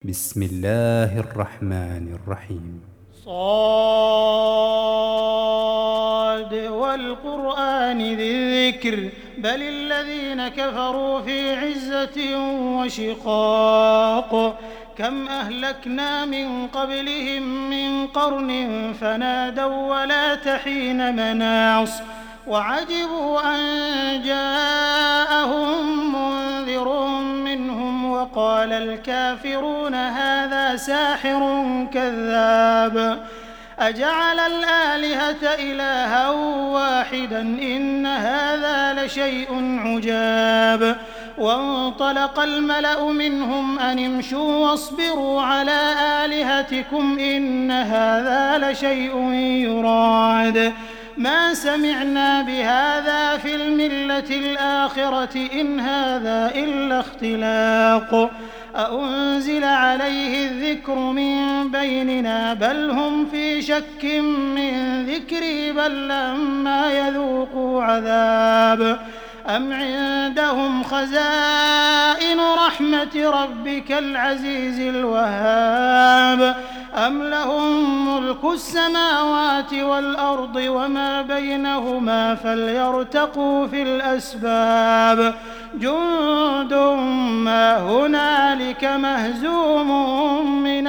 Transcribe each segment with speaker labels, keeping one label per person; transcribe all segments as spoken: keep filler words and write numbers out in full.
Speaker 1: بسم الله الرحمن الرحيم.
Speaker 2: صاد والقرآن ذي الذكر بل الذين كفروا في عزة وشقاق كم أهلكنا من قبلهم من قرن فنادوا ولا تحين مناص وعجبوا أن جاءهم منذر منهم وقال الكافرون هذا ساحر كذاب أجعل الآلهة إلها واحدا إن هذا لشيء عجاب وانطلق الملأ منهم أن امشوا واصبروا على آلهتكم إن هذا لشيء يراد ما سمعنا بهذا في الملة الآخرة إن هذا إلا اختلاق أأنزل عليه الذكر من بيننا بل هم في شك من ذكري بل لما يذوقوا عذاب أم عندهم خزائن رحمة ربك العزيز الوهاب أم لهم ملك السماوات والأرض وما بينهما فليرتقوا في الأسباب جند ما هنالك مهزوم من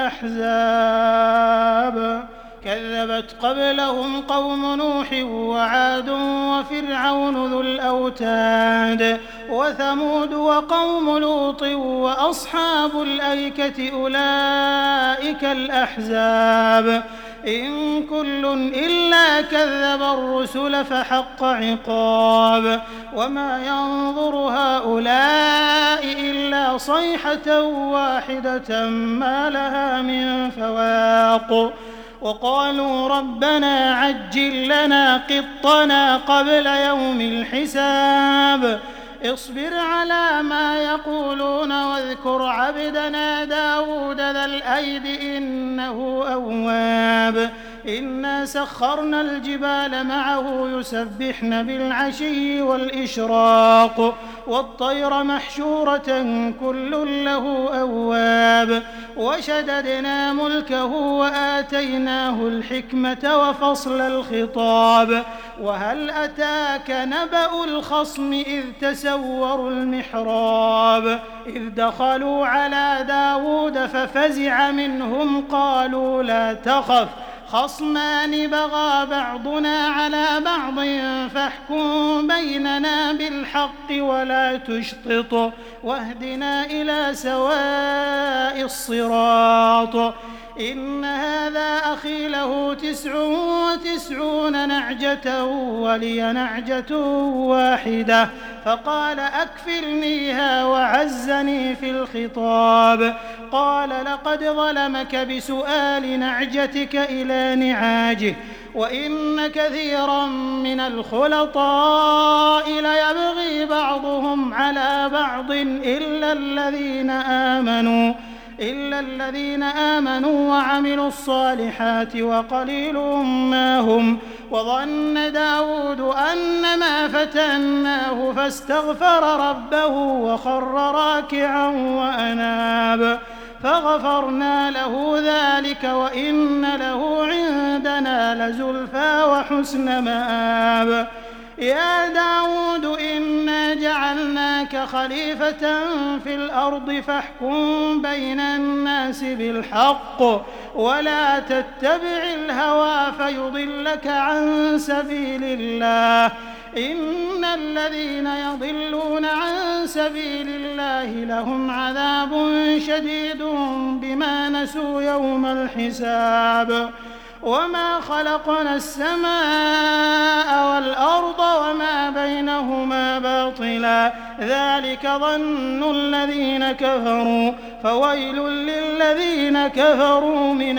Speaker 2: الأحزاب كذبت قبلهم قوم نوح وعاد وفرعون ذو الأوتاد وثمود وقوم لوط وأصحاب الأيكة أولئك الأحزاب إن كل إلا كذب الرسل فحق عقاب وما ينظر هؤلاء إلا صيحة واحدة ما لها من فواق وقالوا ربنا عجل لنا قطنا قبل يوم الحساب اصبر على ما يقولون واذكر عبدنا داود ذا الأيد إنه أواب إنا سخرنا الجبال معه يسبحن بالعشي والإشراق والطير محشورة كل له أواب وشددنا ملكه وآتيناه الحكمة وفصل الخطاب وهل أتاك نبأ الخصم إذ تسوروا المحراب إذ دخلوا على داود ففزع منهم قالوا لا تخف خصمان بغى بعضنا على بعض فاحكم بيننا بالحق ولا تشطط واهدنا إلى سواء الصراط إن هذا أخي له تسع وتسعون نعجة ولي نعجة واحدة فقال أكفلنيها وعزني في الخطاب قال لقد ظلمك بسؤال نعجتك إلى نعاجه وإن كثيرا من الخلطاء ليبغي بعضهم على بعض إلا الذين آمنوا إلا الذين آمنوا وعملوا الصالحات وقليل ما هم وظن داود أنما فتناه فاستغفر ربه وخر راكعا وأناب فغفرنا له ذلك وإن له عندنا لزلفى وحسن مآب يا داود إنا جعلناك خليفة في الأرض فاحكم بين الناس بالحق ولا تتبع الهوى فيضلك عن سبيل الله إن الذين يضلون عن سبيل الله لهم عذاب شديد بما نسوا يوم الحساب وما خلقنا السماء والأرض وما بينهما باطلا ذلك ظن الذين كفروا فويل للذين كفروا من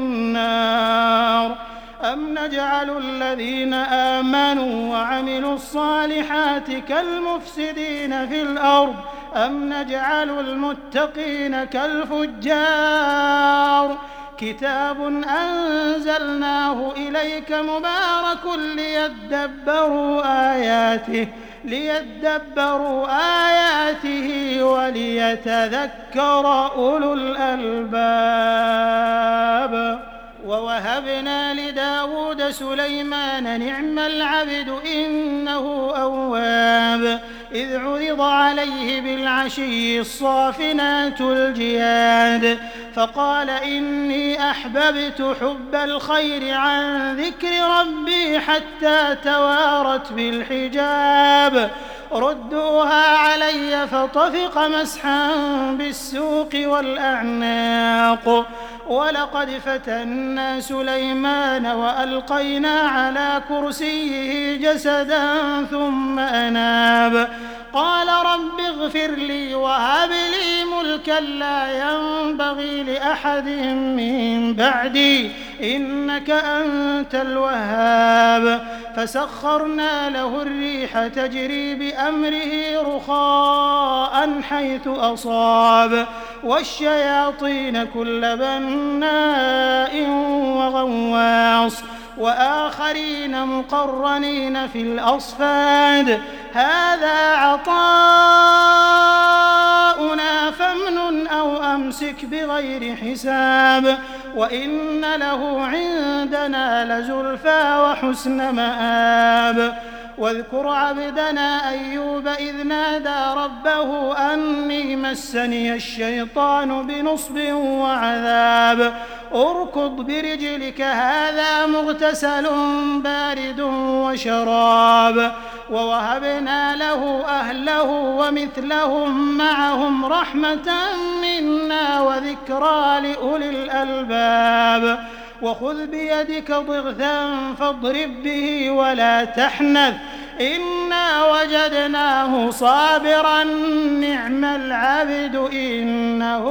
Speaker 2: النار أم نجعل الذين آمنوا وعملوا الصالحات كالمفسدين في الأرض أم نجعل المتقين كالفجار كتاب أنزلناه إليك مبارك ليدبروا آياته ليدبروا آياته وليتذكر أولو الألباب. ووهبنا لداود سليمان نعم العبد إنه أواب إذ عرض عليه بالعشي الصافنات الجياد فقال إني أحببت حب الخير عن ذكر ربي حتى توارت بالحجاب ردوها علي فطفق مسحا بالسوق والأعناق ولقد فتنا سليمان وألقينا على كرسيه جسدا ثم أناب قال رب اغفر لي وهب لي ملكا لا ينبغي لأحد من بعدي إنك أنت الوهاب فسخرنا له الريح تجري بأمره رخاء حيث أصاب والشياطين كل بناء وغواص وآخرين مقرنين في الأصفاد هذا عطاؤنا فامنن أو أمسك بغير حساب وإن له عندنا لزلفى وحسن مآب واذكر عبدنا أيوب إذ نادى ربه أني مسني الشيطان بنصب وعذاب اركض برجلك هذا مغتسل بارد وشراب ووهبنا له أهله ومثلهم معهم رحمة منا وذكرى لأولي الألباب وخذ بيدك ضغثا فاضرب به ولا تحنث إنا وجدناه صابرا نعم العبد إنه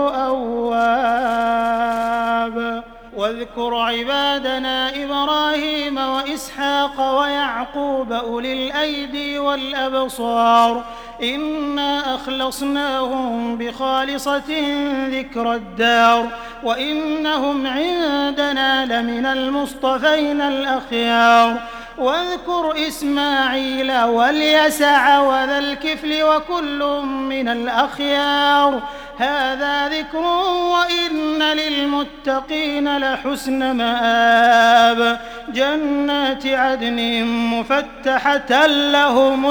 Speaker 2: أواب واذكر عبادنا إبراهيم وإسحاق ويعقوب أولي الأيدي والأبصار إنا أخلصناهم بخالصة ذكر الدار وإنهم عندنا لمن المصطفين الأخيار واذكر إسماعيل واليسع وذا الكفل وكل من الأخيار هذا ذكر وإن للمتقين لحسن مآب جنات عدن مفتحة لهم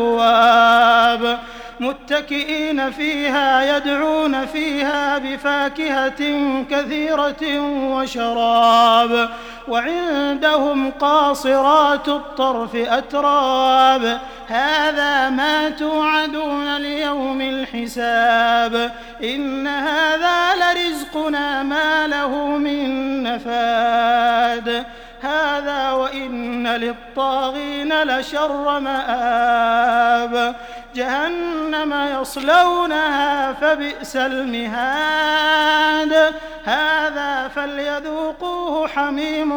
Speaker 2: الأبواب متكئين فيها يدعون فيها بفاكهة كثيرة وشراب وعندهم قاصرات الطرف أتراب هذا ما توعدون ليوم الحساب إن هذا لرزقنا ما له من نفاد هذا وإن للطاغين لشر مآب جهنم يصلونها فبئس المهاد هذا فليذوقوه حميم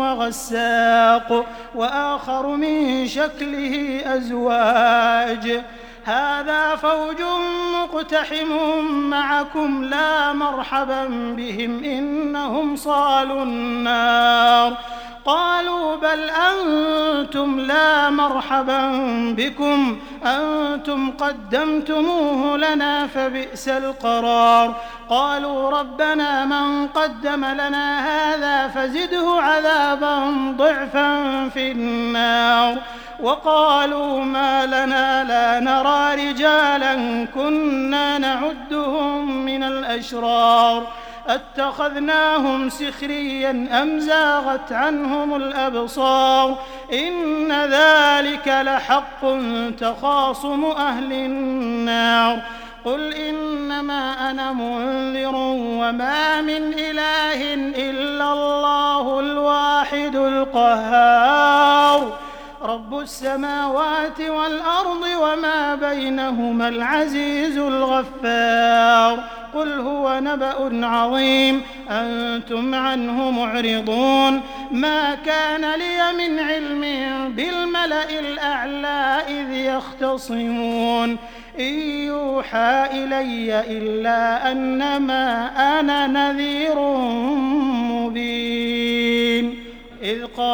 Speaker 2: وغساق وآخر من شكله أزواج هذا فوج مقتحم معكم لا مرحبا بهم إنهم صالوا النار قالوا بل أنتم لا مرحبا بكم أنتم قدمتموه لنا فبئس القرار قالوا ربنا من قدم لنا هذا فزده عذابا ضعفا في النار وقالوا ما لنا لا نرى رجالا كنا نعدهم من الأشرار أتخذناهم سخريا أم زاغت عنهم الأبصار إن ذلك لحق تخاصم أهل النار قل إنما أنا منذر وما من إله إلا الله الواحد القهار رب السماوات والأرض وما بينهما العزيز الغفار قل هو نبأ عظيم أنتم عنه معرضون ما كان لي من علم بالملأ الأعلى إذ يختصمون إن يوحى إلي إلا أنما أنا نذير مبين إذ قال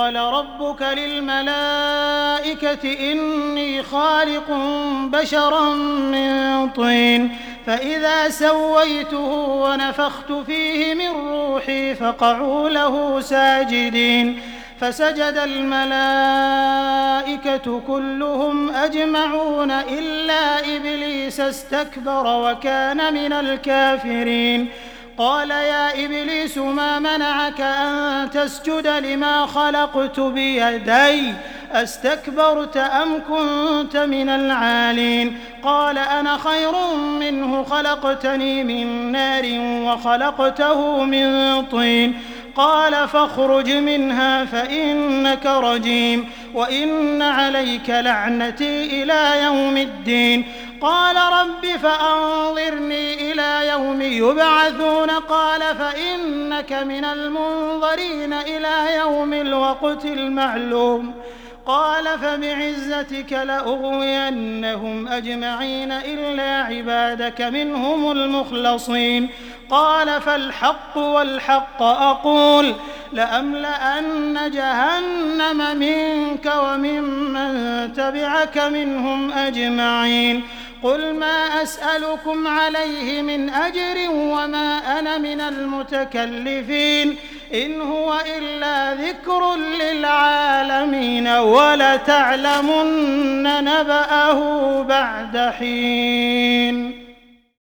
Speaker 2: قال ربك للملائكة إني خالق بشرا من طين فإذا سويته ونفخت فيه من روحي فقعوا له ساجدين فسجد الملائكة كلهم أجمعون إلا إبليس استكبر وكان من الكافرين قال يا إبليس ما منعك أن تسجد لما خلقت بيدي أستكبرت أم كنت من العالين قال أنا خير منه خلقتني من نار وخلقته من طين قال فاخرج منها فإنك رجيم وإن عليك لعنتي إلى يوم الدين قال رب فأنظرني إلى يوم يبعثون قال فإنك من المنظرين إلى يوم الوقت المعلوم قال فبعزتك لأغوينهم أجمعين إلا عبادك منهم المخلصين قال فالحق والحق أقول لأملأن جهنم منك وممن تبعك منهم أجمعين قل ما أسألكم عليه من أجر وما أنا من المتكلفين إن هو إلا ذكر للعالمين ولتعلمن نبأه بعد حين